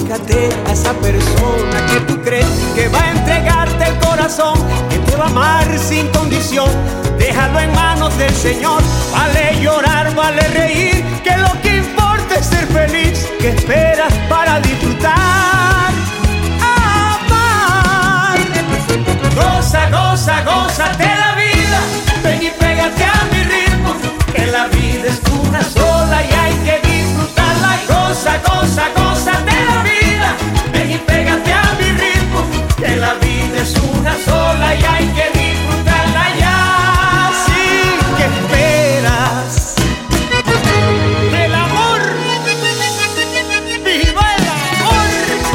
acércate a esa persona que tú crees que va a entregarte el corazón, que te va a amar sin condición. Déjalo en manos del Señor. Vale llorar, vale reír, que lo que importa es ser feliz. ¿Qué esperas para disfrutar? Amar. Goza, goza, gózate la vida. Ven y pégate a mi ritmo, que la vida es una sola y hay que disfrutarla. Goza, goza, gózate la vida. Ven y pégate a mi ritmo, que la vida es una sola y hay que disfrutarla ya. Sí, ¿qué esperas? El amor, viva el amor.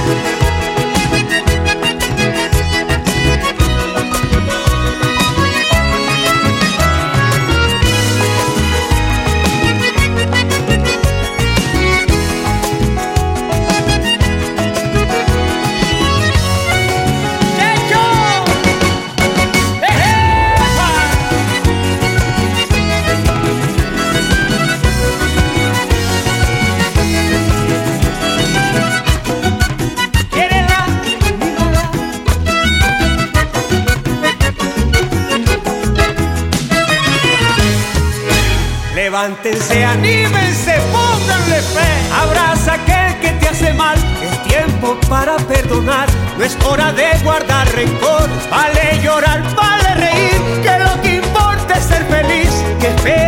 Levántense, anímense, pónganle fe. Abraza a aquel que te hace mal. Es tiempo para perdonar. No es hora de guardar rencor. Vale llorar, vale reír, que lo que importa es ser feliz. Que fe